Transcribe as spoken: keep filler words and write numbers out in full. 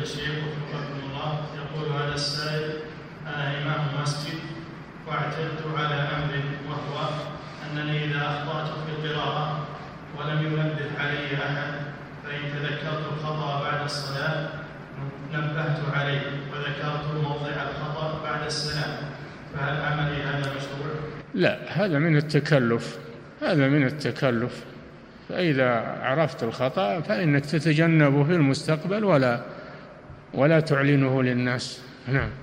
يا شيخ وفقكم الله. يقول هذا السائل: أنا إمام مسجد واعتدت على أمر، وهو أنني إذا أخطأت في القراءة ولم ينبه علي أحد فإن تذكرت الخطأ بعد الصلاة نبهت عليه وذكرت موضع الخطأ بعد السلام، فهل عملي هذا مشروع؟ لا، هذا من التكلف، هذا من التكلف. فإذا عرفت الخطأ فإنك تتجنبه في المستقبل ولا ولا تعلنه للناس. نعم.